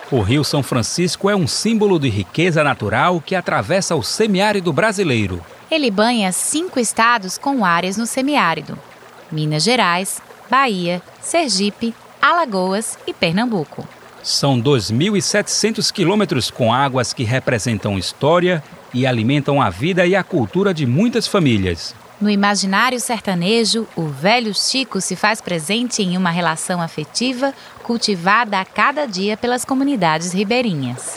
O Rio São Francisco é um símbolo de riqueza natural que atravessa o semiárido brasileiro. Ele banha 5 estados com áreas no semiárido: Minas Gerais, Bahia, Sergipe, Alagoas e Pernambuco. São 2.700 quilômetros com águas que representam história e alimentam a vida e a cultura de muitas famílias. No imaginário sertanejo, o velho Chico se faz presente em uma relação afetiva cultivada a cada dia pelas comunidades ribeirinhas.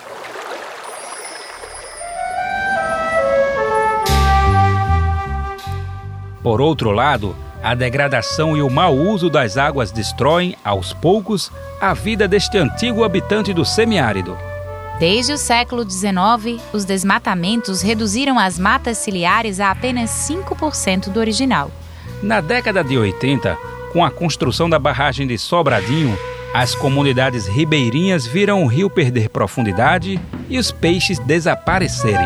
Por outro lado, a degradação e o mau uso das águas destroem, aos poucos, a vida deste antigo habitante do semiárido. Desde o século XIX, os desmatamentos reduziram as matas ciliares a apenas 5% do original. Na década de 80, com a construção da barragem de Sobradinho, as comunidades ribeirinhas viram o rio perder profundidade e os peixes desaparecerem.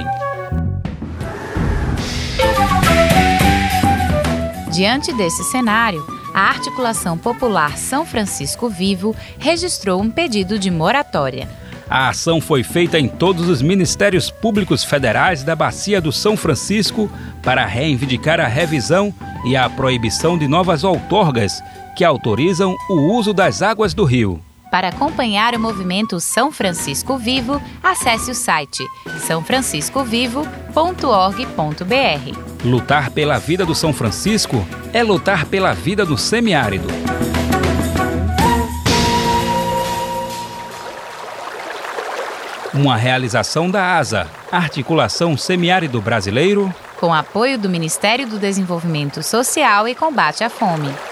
Diante desse cenário, a Articulação Popular São Francisco Vivo registrou um pedido de moratória. A ação foi feita em todos os ministérios públicos federais da Bacia do São Francisco para reivindicar a revisão e a proibição de novas outorgas que autorizam o uso das águas do rio. Para acompanhar o movimento São Francisco Vivo, acesse o site saofranciscovivo.org.br. Lutar pela vida do São Francisco é lutar pela vida do semiárido. Uma realização da ASA, Articulação Semiárido Brasileiro, com apoio do Ministério do Desenvolvimento Social e Combate à Fome.